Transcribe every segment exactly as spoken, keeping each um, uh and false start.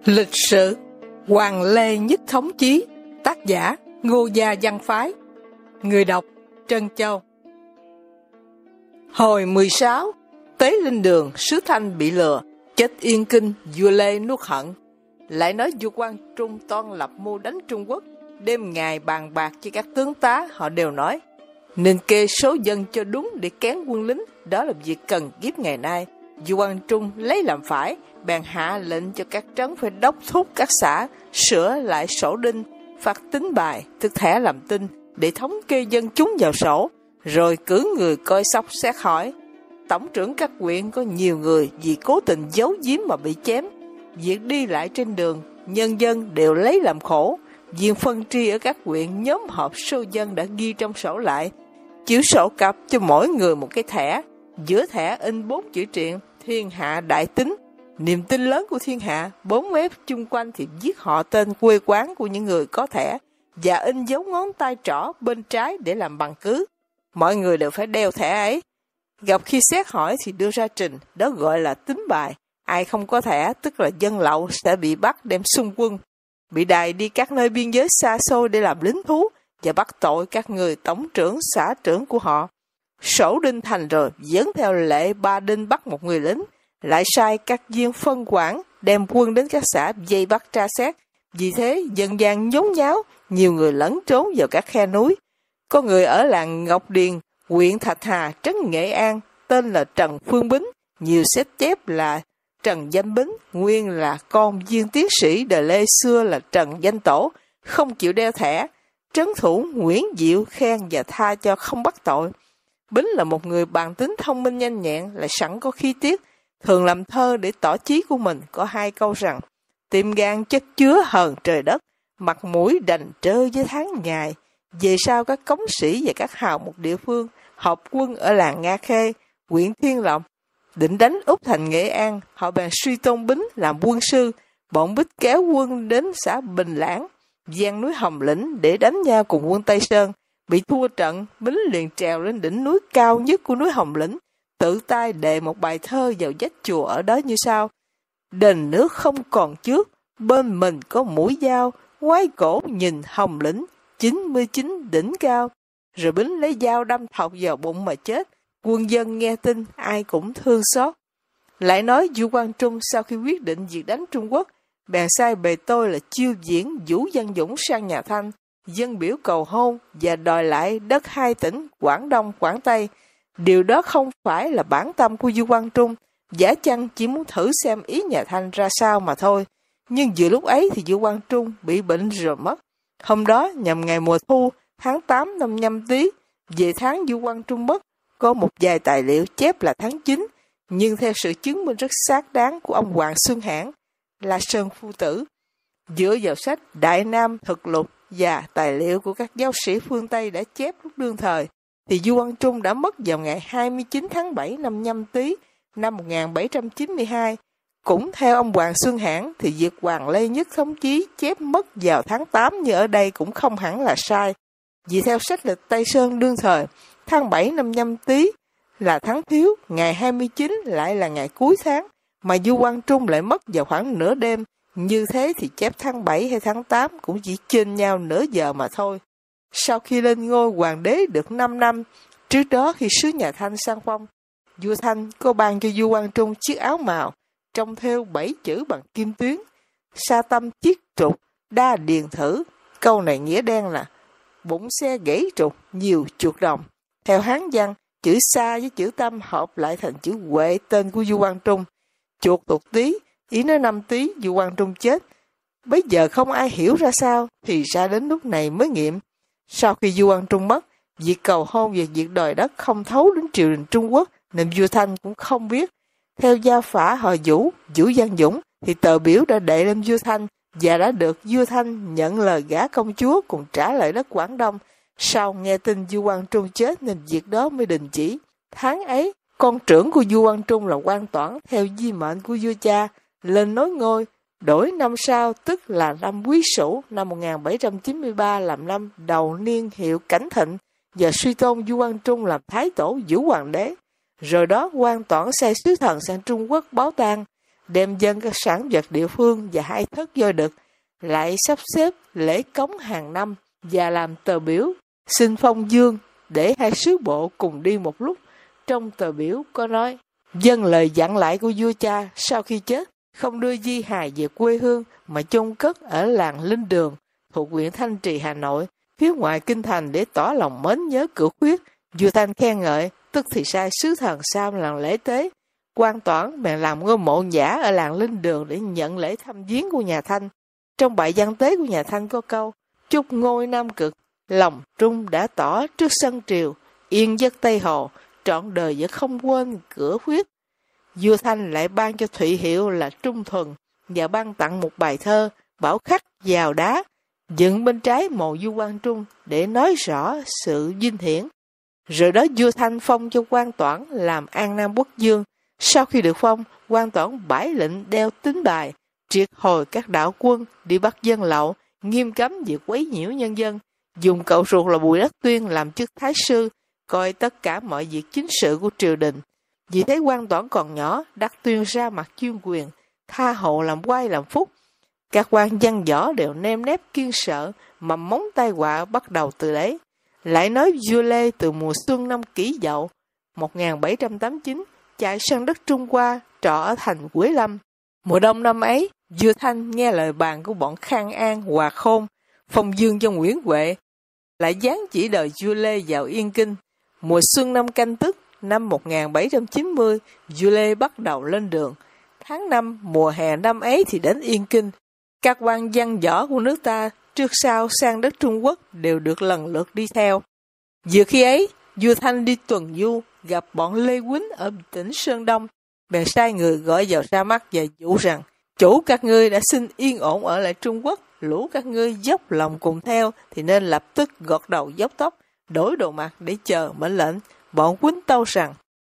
Lịch sử Hoàng Lê Nhất Thống Chí. Tác giả Ngô Gia Văn Phái. Người đọc Trân Châu. Hồi mười sáu, Tế Linh Đường, Sứ Thanh bị lừa, chết yên kinh, vua Lê nuốt hận. Lại nói vua Quang Trung toan lập mưu đánh Trung Quốc. Đêm ngày bàn bạc với các tướng tá, họ đều nói nên kê số dân cho đúng để kén quân lính. Đó là việc cần kiếp ngày nay. Vua Quang Trung lấy làm phải, bèn hạ lệnh cho các trấn phải đốc thúc các xã sửa lại sổ đinh, phát tín bài, tức thẻ làm tin, để thống kê dân chúng vào sổ, rồi cử người coi sóc xét hỏi. Tổng trưởng các huyện có nhiều người vì cố tình giấu giếm mà bị chém. Việc đi lại trên đường, nhân dân đều lấy làm khổ. Viên phân tri ở các huyện nhóm họp số dân đã ghi trong sổ lại, chiếu sổ cặp cho mỗi người một cái thẻ. Giữa thẻ in bốn chữ triện: thiên hạ đại tín. Niềm tin lớn của thiên hạ. Bốn mép chung quanh thì viết họ tên, quê quán của những người có thẻ, và in dấu ngón tay trỏ bên trái để làm bằng cứ. Mọi người đều phải đeo thẻ ấy. Gặp khi xét hỏi thì đưa ra trình, đó gọi là tín bài. Ai không có thẻ, tức là dân lậu, sẽ bị bắt đem xung quân, bị đày đi các nơi biên giới xa xôi để làm lính thú, và bắt tội các người tổng trưởng, xã trưởng của họ. Sổ đinh thành rồi, dẫn theo lệ ba đinh bắt một người lính, lại sai các viên phân quản đem quân đến các xã vây bắt tra xét. Vì thế dân gian nhốn nháo, nhiều người lẫn trốn vào các khe núi. Có người ở làng Ngọc Điền, huyện Thạch Hà, trấn Nghệ An, tên là Trần Phương Bính, nhiều xếp chép là Trần Danh Bính, nguyên là con viên tiến sĩ đời Lê xưa là Trần Danh Tổ, không chịu đeo thẻ. Trấn thủ Nguyễn Diệu khen và tha cho không bắt tội. Bính là một người bàn tính thông minh nhanh nhẹn, lại sẵn có khí tiết, thường làm thơ để tỏ chí của mình. Có hai câu rằng: tim gan chất chứa hờn trời đất, mặt mũi đành trơ với tháng ngày. Về sau các cống sĩ và các hào một địa phương họp quân ở làng Nga Khê, huyện Thiên Lộc, định đánh úp thành Nghệ An. Họ bèn suy tôn Bính làm quân sư. Bọn Bính kéo quân đến xã Bình Lãng, gian núi Hồng Lĩnh để đánh nhau cùng quân Tây Sơn. Bị thua trận, Bính liền trèo lên đỉnh núi cao nhất của núi Hồng Lĩnh, tự tay đề một bài thơ vào vách chùa ở đó như sau: đền nước không còn trước, bên mình có mũi dao, ngoái cổ nhìn Hồng Lĩnh, chín mươi chín đỉnh cao. Rồi Bính lấy dao đâm thọc vào bụng mà chết. Quân dân nghe tin ai cũng thương xót. Lại nói vua Quang Trung sau khi quyết định việc đánh Trung Quốc, bèn sai bề tôi là Chiêu Diễn Vũ Văn Dũng sang nhà Thanh, dân biểu cầu hôn và đòi lại đất hai tỉnh Quảng Đông, Quảng Tây. Điều đó không phải là bản tâm của vua Quang Trung, giả chăng chỉ muốn thử xem ý nhà Thanh ra sao mà thôi. Nhưng vừa lúc ấy thì vua Quang Trung bị bệnh rồi mất. Hôm đó nhằm ngày mùa thu, tháng tám năm Nhâm Tý, về tháng vua Quang Trung mất, có một vài tài liệu chép là tháng chín, nhưng theo sự chứng minh rất xác đáng của ông Hoàng Xuân Hãn, La Sơn Phu Tử, dựa vào sách Đại Nam Thực Lục và tài liệu của các giáo sĩ phương Tây đã chép lúc đương thời, thì vua Quang Trung đã mất vào ngày hai mươi chín tháng bảy năm Nhâm Tý năm một nghìn bảy trăm chín mươi hai. Cũng theo ông Hoàng Xuân Hãn thì việc Hoàng Lê Nhất Thống Chí chép mất vào tháng tám như ở đây cũng không hẳn là sai. Vì theo sách lịch Tây Sơn đương thời, tháng bảy năm Nhâm Tý là tháng Thiếu, ngày hai mươi chín lại là ngày cuối tháng, mà vua Quang Trung lại mất vào khoảng nửa đêm. Như thế thì chép tháng bảy hay tháng tám cũng chỉ chênh nhau nửa giờ mà thôi. Sau khi lên ngôi hoàng đế được năm năm, trước đó khi sứ nhà Thanh sang phong, vua Thanh có ban cho vua Quang Trung chiếc áo màu, trong thêu bảy chữ bằng kim tuyến: sa tâm chiết trục, đa điền thử. Câu này nghĩa đen là bụng xe gãy trục, nhiều chuột đồng. Theo Hán văn, chữ sa với chữ tâm hợp lại thành chữ Huệ, tên của vua Quang Trung. Chuột thuộc Tý, ý nói năm Tý vua Quang Trung chết. Bây giờ không ai hiểu ra sao, thì ra đến lúc này mới nghiệm. Sau khi vua Quang Trung mất, việc cầu hôn và việc đòi đất không thấu đến triều đình Trung Quốc, nên vua Thanh cũng không biết. Theo gia phả họ Vũ, Vũ Văn Dũng, thì tờ biểu đã đệ lên vua Thanh và đã được vua Thanh nhận lời gả công chúa cùng trả lại đất Quảng Đông. Sau nghe tin vua Quang Trung chết nên việc đó mới đình chỉ. Tháng ấy, con trưởng của vua Quang Trung là Quang Toản theo di mệnh của vua cha lên nối ngôi. Đổi năm sau, tức là năm Quý Sửu năm một nghìn bảy trăm chín mươi ba, làm năm đầu niên hiệu Cảnh Thịnh, và suy tôn vua Quang Trung làm thái tổ Vũ Hoàng đế. Rồi đó Quang Toản sai sứ thần sang Trung Quốc báo tang. đem dâng các sản vật địa phương và hai thớt voi đực, lại sắp xếp lễ cống hàng năm và làm tờ biểu xin phong dương để hai sứ bộ cùng đi một lúc. Trong tờ biểu có nói, dâng lời dặn lại của vua cha sau khi chết, không đưa di hài về quê hương mà chôn cất ở làng Linh Đường thuộc huyện Thanh Trì, Hà Nội, phía ngoài kinh thành để tỏ lòng mến nhớ Cửu Khuyết. Vua Thanh khen ngợi, tức thì sai sứ thần Sam làm lễ tế. Quan Toản bèn làm ngôi mộ giả ở làng Linh Đường để nhận lễ thăm viếng của nhà Thanh. Trong bài văn tế của nhà Thanh có câu, chúc ngôi Nam Cực, lòng trung đã tỏ trước sân triều, yên giấc Tây Hồ, trọn đời vẫn không quên Cửu Khuyết. Vua Thanh lại ban cho Thụy hiệu là Trung Thuần và ban tặng một bài thơ bảo khắc vào đá, dựng bên trái mộ vua Quang Trung để nói rõ sự vinh hiển. Rồi đó vua Thanh phong cho Quan Toản làm An Nam Quốc Dương. Sau khi được phong, Quan Toản bãi lệnh đeo tín bài, triệt hồi các đạo quân đi bắt dân lậu, nghiêm cấm việc quấy nhiễu nhân dân, dùng cậu ruột là Bùi Đắc Tuyên làm chức thái sư, coi tất cả mọi việc chính sự của triều đình. Vì thấy Quan Toản còn nhỏ, Đắc Tuyên ra mặt chuyên quyền, tha hộ làm quai làm phúc. Các quan văn võ đều nêm nếp kiên sợ, mầm móng tai họa bắt đầu từ đấy. Lại nói vua Lê từ mùa xuân năm Kỷ Dậu một nghìn bảy trăm tám mươi chín chạy sang đất Trung Hoa, trọ ở thành Quế Lâm. Mùa đông năm ấy, vua Thanh nghe lời bàn của bọn Khang An, Hòa Khôn, phong dương cho Nguyễn Huệ, lại giáng chỉ đời vua Lê vào Yên Kinh. Mùa xuân năm Canh Tức năm một nghìn bảy trăm chín mươi, vua Lê bắt đầu lên đường. Tháng năm, mùa hè năm ấy thì đến Yên Kinh. Các quan văn võ của nước ta trước sau sang đất Trung Quốc đều được lần lượt đi theo. Vừa khi ấy, vua Thanh đi tuần du, gặp bọn Lê Quýnh ở tỉnh Sơn Đông, bèn sai người gọi vào ra mắt và dụ rằng, chủ các ngươi đã xin yên ổn ở lại Trung Quốc, lũ các ngươi dốc lòng cùng theo thì nên lập tức gọt đầu dốc tóc, đổi đồ mặt để chờ mệnh lệnh. Bọn Quýnh tâu rằng,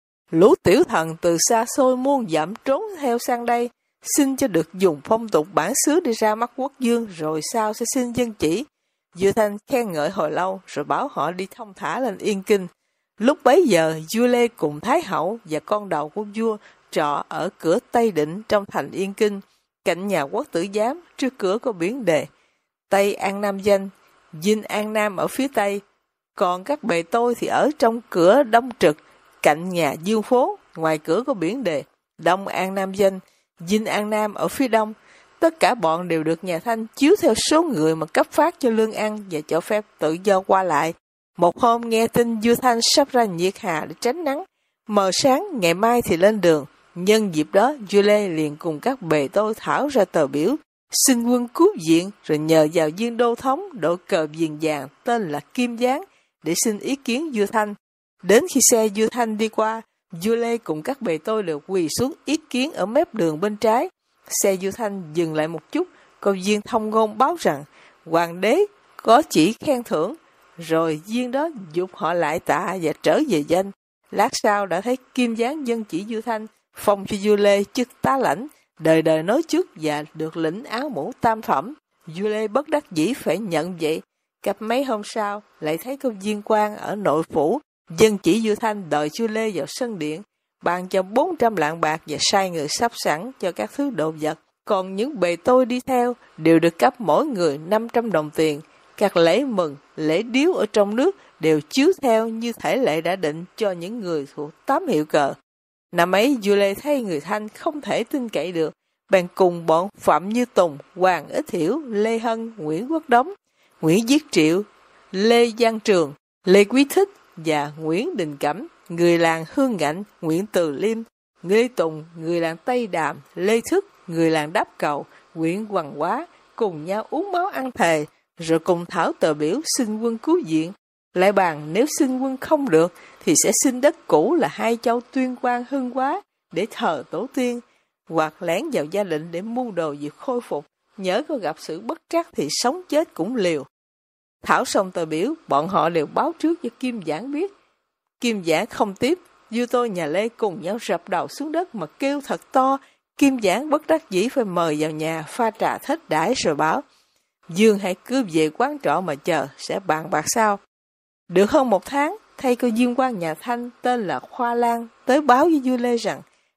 lũ tiểu thần từ xa xôi muôn dặm trốn theo sang đây, xin cho được dùng phong tục bản xứ đi ra mắt quốc dương, rồi sau sẽ xin dân chỉ. Vua Thanh khen ngợi hồi lâu, rồi bảo họ đi thông thả lên Yên Kinh. Lúc bấy giờ, vua Lê cùng Thái Hậu và con đầu của vua trọ ở cửa Tây Định trong thành Yên Kinh, cạnh nhà Quốc Tử Giám, trước cửa có biển đề Tây An Nam Danh, Dinh An Nam ở phía Tây. Còn các bề tôi thì ở trong cửa Đông Trực, cạnh nhà Dương Phố, ngoài cửa có biển đề Đông An Nam Danh, Dinh An Nam ở phía đông. Tất cả bọn đều được nhà Thanh chiếu theo số người mà cấp phát cho lương ăn và cho phép tự do qua lại. Một hôm nghe tin vua Thanh sắp ra Nhiệt Hà để tránh nắng, mờ sáng ngày mai thì lên đường. Nhân dịp đó, vua Lê liền cùng các bề tôi thảo ra tờ biểu, xin quân cứu viện, rồi nhờ vào viên đô thống đội cờ viền vàng tên là Kim Giáng để xin ý kiến vua Thanh. Đến khi xe vua Thanh đi qua, vua Lê cùng các bề tôi đều quỳ xuống ý kiến ở mép đường bên trái. Xe vua Thanh dừng lại một chút, có viên thông ngôn báo rằng hoàng đế có chỉ khen thưởng, rồi viên đó dục họ lại tạ và trở về danh. Lát sau đã thấy Kim Giáng dân chỉ vua Thanh, phong cho vua Lê chức tá lãnh, đời đời nói trước và được lĩnh áo mũ tam phẩm. Vua Lê bất đắc dĩ phải nhận vậy. Cặp mấy hôm sau, lại thấy có viên quan ở nội phủ, dân chỉ vua Thanh đợi vua Lê vào sân điện, ban cho bốn trăm lạng bạc và sai người sắp sẵn cho các thứ đồ vật. Còn những bề tôi đi theo đều được cấp mỗi người năm trăm đồng tiền. Các lễ mừng, lễ điếu ở trong nước đều chiếu theo như thể lệ đã định cho những người thuộc tám hiệu cờ. Năm ấy vua Lê thấy người Thanh không thể tin cậy được, bèn cùng bọn Phạm Như Tùng, Hoàng Ích Hiểu, Lê Hân, Nguyễn Quốc Đống, Nguyễn Viết Triệu, Lê Giang Trường, Lê Quý Thích và Nguyễn Đình Cẩm, người làng Hương Ngạnh, Nguyễn Từ Liêm, Lê Tùng, người làng Tây Đàm, Lê Thức, người làng Đáp Cầu, Nguyễn Hoàng Quá, cùng nhau uống máu ăn thề, rồi cùng thảo tờ biểu xin quân cứu viện. Lại bàn nếu xin quân không được, thì sẽ xin đất cũ là hai châu Tuyên Quang Hưng Hóa để thờ tổ tiên, hoặc lén vào gia định để mưu đồ việc khôi phục, nhớ có gặp sự bất trắc thì sống chết cũng liều. Thảo xong tờ biểu, bọn họ đều báo trước cho Kim Giảng biết. Kim Giảng không tiếp, vua tôi nhà Lê cùng nhau rập đầu xuống đất mà kêu thật to. Kim Giảng bất đắc dĩ phải mời vào nhà pha trà thết đãi rồi báo, Dương hãy cứ về quán trọ mà chờ, sẽ bàn bạc sau. Được hơn một tháng, thay có viên quan nhà Thanh tên là Khoa Lan tới báo với vua Lê rằng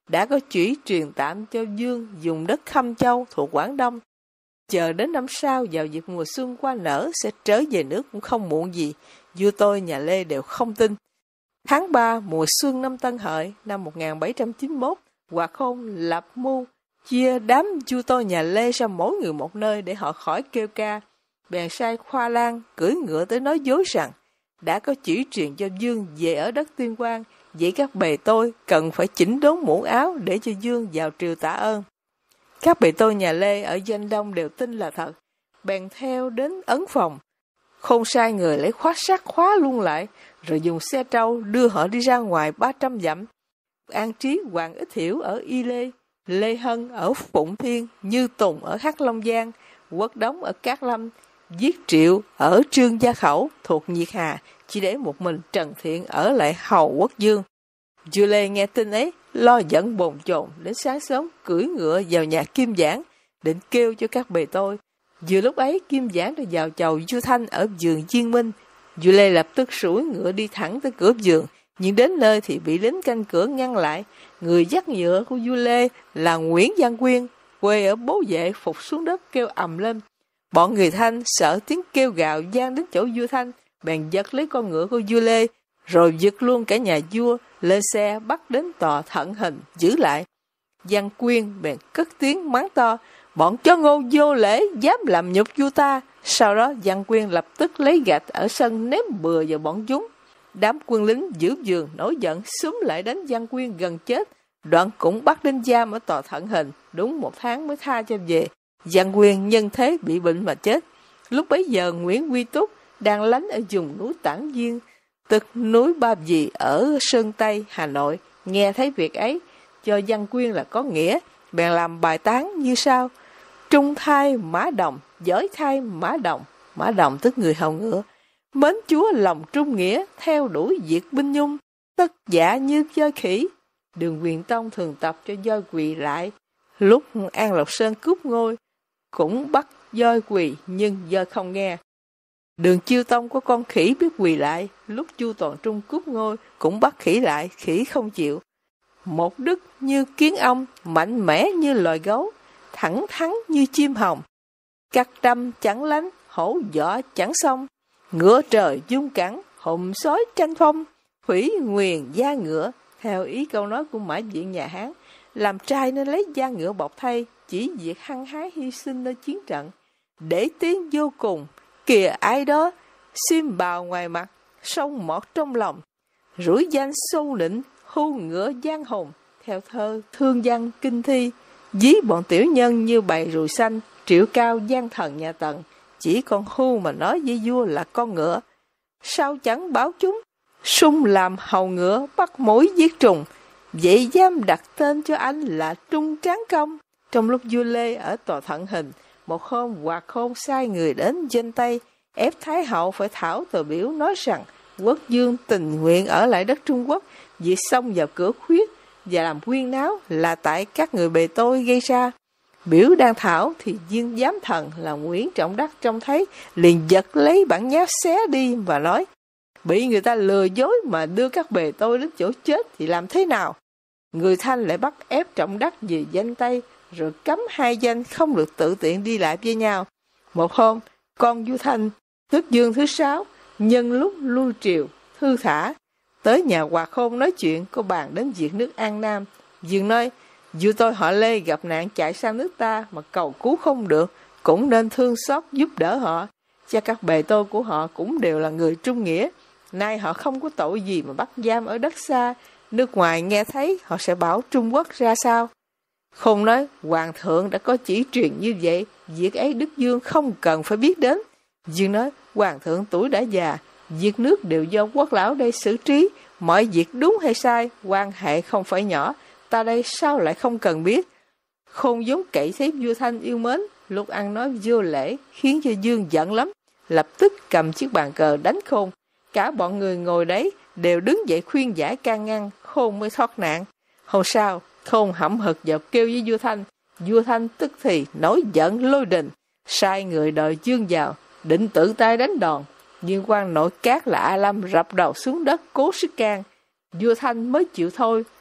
đã có chỉ truyền tạm cho Dương dùng đất Khâm Châu thuộc Quảng Đông. Chờ đến năm sau vào dịp mùa xuân qua nở sẽ trở về nước cũng không muộn gì. Vua tôi nhà Lê đều không tin. Tháng ba mùa xuân năm Tân Hợi năm một nghìn bảy trăm chín mươi mốt, Hòa Khôn lập mưu chia đám vua tôi nhà Lê ra mỗi người một nơi để họ khỏi kêu ca. Bèn sai Khoa Lang cưỡi ngựa tới nói dối rằng đã có chỉ truyền cho Dương về ở đất Tuyên Quang, vậy các bề tôi cần phải chỉnh đốn mũ áo để cho Dương vào triều tạ ơn. Các bề tôi nhà Lê ở Doanh Đông đều tin là thật, bèn theo đến Ấn Phòng. Khôn sai người lấy khóa sắt khóa luôn lại, rồi dùng xe trâu đưa họ đi ra ngoài ba trăm dặm. An trí Hoàng Ích Hiểu ở Y Lê, Lê Hân ở Phụng Thiên, Như Tùng ở Hắc Long Giang, Quốc Đống ở Cát Lâm, Giết Triệu ở Trương Gia Khẩu thuộc Nhiệt Hà, chỉ để một mình Trần Thiện ở lại hầu Quốc Dương. Vua Lê nghe tin ấy, lo giận bồn chồn, đến sáng sớm cưỡi ngựa vào nhà Kim Giảng, định kêu cho các bề tôi. Vừa lúc ấy Kim Giảng đã vào chầu vua Thanh ở vườn Diên Minh. Vua Lê lập tức sủi ngựa đi thẳng tới cửa vườn, nhưng đến nơi thì bị lính canh cửa ngăn lại. Người dắt ngựa của vua Lê là Nguyễn Văn Quyên, quê ở Bố Vệ, phục xuống đất kêu ầm lên. Bọn người Thanh sợ tiếng kêu gào vang đến chỗ vua Thanh, bèn giật lấy con ngựa của vua Lê, rồi giật luôn cả nhà vua, lên xe bắt đến tòa thận hình giữ lại. Văn Quyên bèn cất tiếng mắng to: "Bọn chó ngô vô lễ, dám làm nhục vua ta!" Sau đó Văn Quyên lập tức lấy gạch ở sân ném bừa vào bọn chúng. Đám quân lính giữ vườn nổi giận xúm lại đánh Văn Quyên gần chết, đoạn cũng bắt đến giam ở tòa thận hình, đúng một tháng mới tha cho về. Văn Quyên nhân thế bị bệnh mà chết. Lúc bấy giờ Nguyễn Quy Túc đang lánh ở vùng núi Tản Viên, tức núi Ba Vì ở Sơn Tây, Hà Nội, nghe thấy việc ấy, cho Văn Quyên là có nghĩa, bèn làm bài tán như sau: Trung thai Mã Đồng, giới thai Mã Đồng. Mã Đồng tức người hầu ngựa. Mến chúa lòng trung nghĩa, theo đuổi diệt binh nhung, tất dạ như voi khỉ. Đường Huyền Tông thường tập cho voi quỳ lại. Lúc An Lộc Sơn cướp ngôi, cũng bắt voi quỳ, nhưng voi không nghe. Đường Chiêu Tông có con khỉ biết quỳ lại, lúc Chu Toàn Trung cướp ngôi, cũng bắt khỉ lại, khỉ không chịu. Một đức như kiến ong, mạnh mẽ như loài gấu, thẳng thắn như chim hồng. Cắt trăm chẳng lánh, hổ võ chẳng xong, ngựa trời dung cẳng, hùng sói tranh phong, hủy nguyền da ngựa. Theo ý câu nói của Mã Viện nhà Hán, làm trai nên lấy da ngựa bọc thay, chỉ việc hăng hái hy sinh nơi chiến trận. Để tiếng vô cùng, kìa ai đó, xiêm bào ngoài mặt, sông mọt trong lòng, rủi danh sâu lĩnh, hưu ngựa giang hùng. Theo thơ Thương Văn Kinh Thi, dí bọn tiểu nhân như bầy ruồi xanh, triệu cao gian thần nhà Tần, chỉ con hưu mà nói với vua là con ngựa. Sao chẳng báo chúng, sung làm hầu ngựa, bắt mối giết trùng, vậy dám đặt tên cho anh là Trung Tráng Công. Trong lúc vua Lê ở tòa thận hình, một hôm Hòa Khôn sai người đến Doanh Tây, ép Thái hậu phải thảo tờ biểu nói rằng Quốc Dương tình nguyện ở lại đất Trung Quốc, vì xông vào cửa khuyết và làm huyên náo là tại các người bề tôi gây ra. Biểu đang thảo thì viên giám thần là Nguyễn Trọng Đắc trông thấy, liền giật lấy bản nháp xé đi và nói: bị người ta lừa dối mà đưa các bề tôi đến chỗ chết thì làm thế nào? Người Thanh lại bắt ép Trọng Đắc về Doanh Tây, rồi cấm hai danh không được tự tiện đi lại với nhau. Một hôm, con vua Thanh, tức Dương thứ sáu, nhân lúc lui triều, thư thả, tới nhà Hòa Khôn nói chuyện, có bàn đến việc nước An Nam. Dương nói: vua tôi họ Lê gặp nạn chạy sang nước ta mà cầu cứu không được, cũng nên thương xót giúp đỡ họ. Cha các bề tôi của họ cũng đều là người trung nghĩa, nay họ không có tội gì mà bắt giam ở đất xa, nước ngoài nghe thấy họ sẽ bảo Trung Quốc ra sao. Khôn nói: hoàng thượng đã có chỉ truyền như vậy, việc ấy Đức Dương không cần phải biết đến. Dương nói: hoàng thượng tuổi đã già, việc nước đều do quốc lão đây xử trí, mọi việc đúng hay sai, quan hệ không phải nhỏ, ta đây sao lại không cần biết. Khôn giống cậy thấy vua Thanh yêu mến, lúc ăn nói vô lễ, khiến cho Dương giận lắm, lập tức cầm chiếc bàn cờ đánh Khôn. Cả bọn người ngồi đấy đều đứng dậy khuyên giải can ngăn, Khôn mới thoát nạn. Hôm sau, Khôn hậm hực vào kêu với vua Thanh. Vua Thanh tức thì nổi giận lôi đình, sai người đợi Dương vào, định tự tay đánh đòn. Nhưng quan nội các là A Lâm rập đầu xuống đất cố sức can. Vua Thanh mới chịu thôi,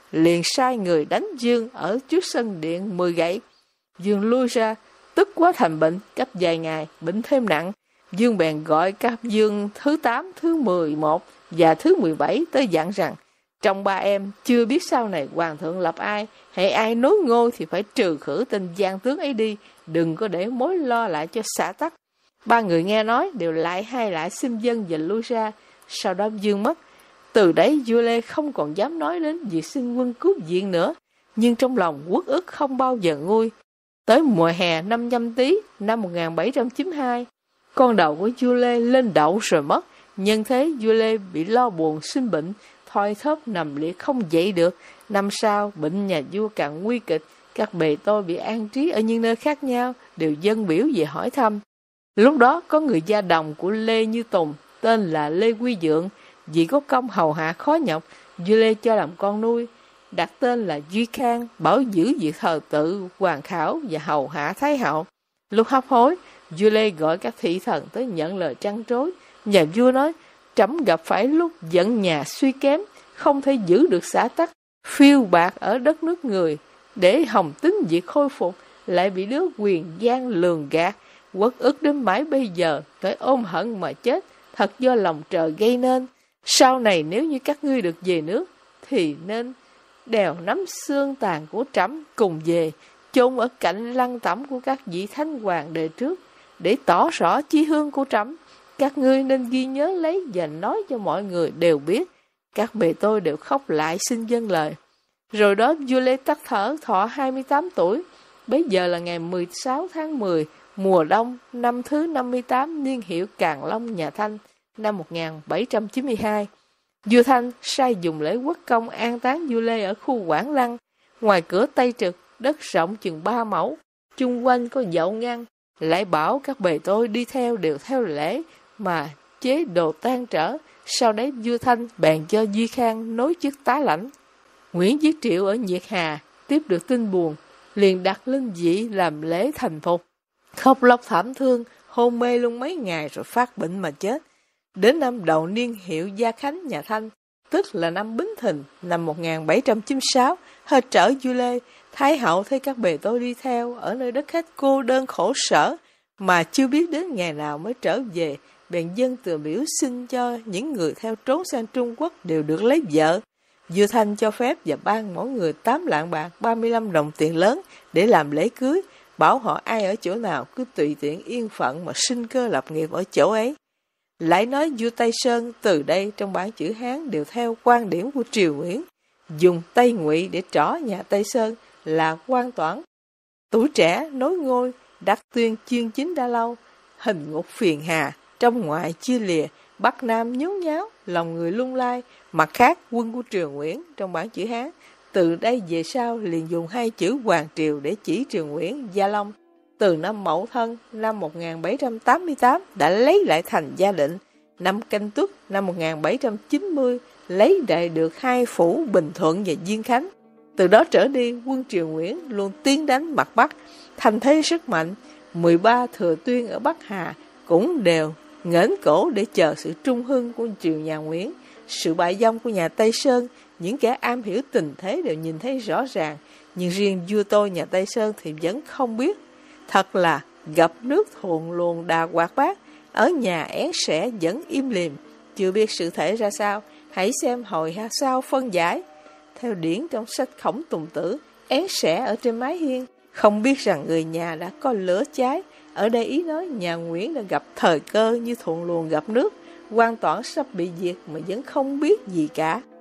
liền sai người đánh Dương ở trước sân điện mười gậy. Dương lui ra, tức quá thành bệnh, cách vài ngày, bệnh thêm nặng. Dương bèn gọi các Dương thứ tám, thứ mười một và thứ mười bảy tới dặn rằng, trong ba em chưa biết sau này hoàng thượng lập ai, hễ ai nối ngôi thì phải trừ khử tên gian tướng ấy đi, đừng có để mối lo lại cho xã tắc. Ba người nghe nói đều lại hai lại xin dân và lui ra. Sau đó Dương mất. Từ đấy vua Lê không còn dám nói đến việc xin quân cướp viện nữa, nhưng trong lòng uất ức không bao giờ nguôi. Tới mùa hè năm Nhâm Tý năm một nghìn bảy trăm chín mươi hai, con đầu của vua Lê lên đậu rồi mất. Nhân thế vua Lê bị lo buồn sinh bệnh, thoi thóp nằm liệt không dậy được. Năm sau bệnh nhà vua càng nguy kịch, các bề tôi bị an trí ở những nơi khác nhau, đều dâng biểu về hỏi thăm. Lúc đó có người gia đồng của Lê Như Tùng, tên là Lê Quy Dượng, vì có công hầu hạ khó nhọc, vua Lê cho làm con nuôi, đặt tên là Duy Khang, bảo giữ việc thờ tự, hoàn khảo và hầu hạ thái hậu. Lúc hấp hối, vua Lê gọi các thị thần tới nhận lời trăn trối. Nhà vua nói, trẫm gặp phải lúc giận nhà suy kém, không thể giữ được xã tắc, phiêu bạc ở đất nước người, để hòng tính việc khôi phục, lại bị đứa quyền gian lường gạt, uất ức đến mãi bây giờ, phải ôm hận mà chết, thật do lòng trời gây nên. Sau này nếu như các ngươi được về nước, thì nên đèo nắm xương tàn của trẫm cùng về, chôn ở cạnh lăng tẩm của các vị thánh hoàng đời trước, để tỏ rõ chí hương của trẫm. Các ngươi nên ghi nhớ lấy và nói cho mọi người đều biết. Các bề tôi đều khóc lại xin dâng lời. Rồi đó vua Lê tắt thở, thọ hai mươi tám tuổi. Bấy giờ là ngày mười sáu tháng mười, mùa đông, năm thứ năm mươi tám niên hiệu Càn Long nhà Thanh, năm một nghìn bảy trăm chín mươi hai. Vua Thanh sai dùng lễ quốc công an táng vua Lê ở khu Quảng Lăng. Ngoài cửa Tây Trực, đất rộng chừng ba mẫu, chung quanh có dậu ngăn. Lại bảo các bề tôi đi theo đều theo lễ mà chế đồ tan trở. Sau đấy vua Thanh bèn cho Duy Khang nối chức tá lãnh. Nguyễn Viết Triệu ở Nhiệt Hà tiếp được tin buồn, liền đặt linh vị làm lễ thành phục. Khóc lóc thảm thương, hôn mê luôn mấy ngày rồi phát bệnh mà chết. Đến năm đầu niên hiệu Gia Khánh nhà Thanh, tức là năm Bính Thìn, năm một nghìn bảy trăm chín mươi sáu, hơi trở vua Lê, thái hậu thấy các bề tôi đi theo ở nơi đất khách cô đơn khổ sở, mà chưa biết đến ngày nào mới trở về, bèn dâng từ biểu xin cho những người theo trốn sang Trung Quốc đều được lấy vợ. Vua Thanh cho phép và ban mỗi người tám lạng bạc, ba mươi lăm đồng tiền lớn để làm lễ cưới, bảo họ ai ở chỗ nào cứ tùy tiện yên phận mà sinh cơ lập nghiệp ở chỗ ấy. Lại nói vua Tây Sơn từ đây trong bản chữ Hán đều theo quan điểm của Triều Nguyễn, dùng Tây Ngụy để trỏ nhà Tây Sơn là Quan Toản. Tuổi trẻ nối ngôi, đắc tuyên chuyên chính đã lâu, hình ngục phiền hà, trong ngoại chia lìa, Bắc Nam nhốn nháo, lòng người lung lay. Mặt khác quân của Triều Nguyễn trong bản chữ Hán từ đây về sau liền dùng hai chữ Hoàng Triều để chỉ Triều Nguyễn Gia Long. Từ năm Mậu Thân năm một nghìn bảy trăm tám mươi tám đã lấy lại thành Gia Định. Năm Canh Tuất năm một nghìn bảy trăm chín mươi lấy lại được hai phủ Bình Thuận và Diên Khánh. Từ đó trở đi quân Triều Nguyễn luôn tiến đánh mặt Bắc, thành thế sức mạnh. mười ba thừa tuyên ở Bắc Hà cũng đều nghển cổ để chờ sự trung hưng của triều nhà Nguyễn. Sự bại vong của nhà Tây Sơn, những kẻ am hiểu tình thế đều nhìn thấy rõ ràng, nhưng riêng vua tôi nhà Tây Sơn thì vẫn không biết. Thật là gặp nước thuận luồng đà quạt bát, ở nhà én sẻ vẫn im lìm, chưa biết sự thể ra sao. Hãy xem hồi sau phân giải. Theo điển trong sách Khổng Tùng Tử, én sẻ ở trên mái hiên, không biết rằng người nhà đã có lửa cháy. Ở đây ý nói nhà Nguyễn đã gặp thời cơ như thuận luồng gặp nước, Quan Toản sắp bị diệt mà vẫn không biết gì cả.